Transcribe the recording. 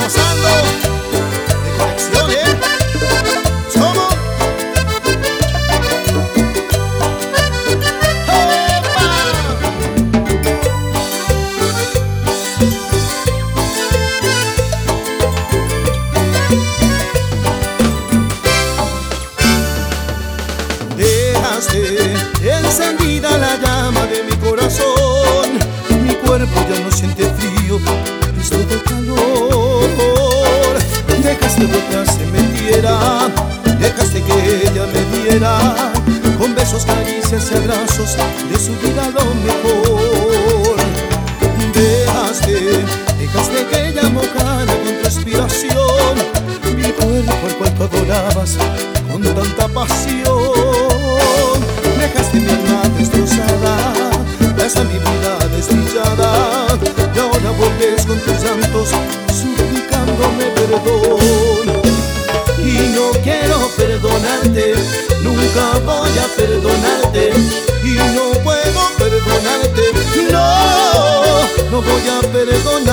pasando de colección, somos encendida la llama de mi corazón. Mi cuerpo ya no siente frío, es todo calor. Dejaste que otra se metiera, dejaste que ella me diera con besos, caricias y abrazos de su vida lo mejor. Dejaste que ella mojara con tu respiración mi cuerpo al cual tú adorabas con tanta pasión. Dejaste mi alma destrozada, esa mi vida desdichada, y ahora vuelves con tus llantos suplicándome perdón. Y no quiero perdonarte, nunca voy a perdonarte, y no puedo perdonarte, no voy a perdonar.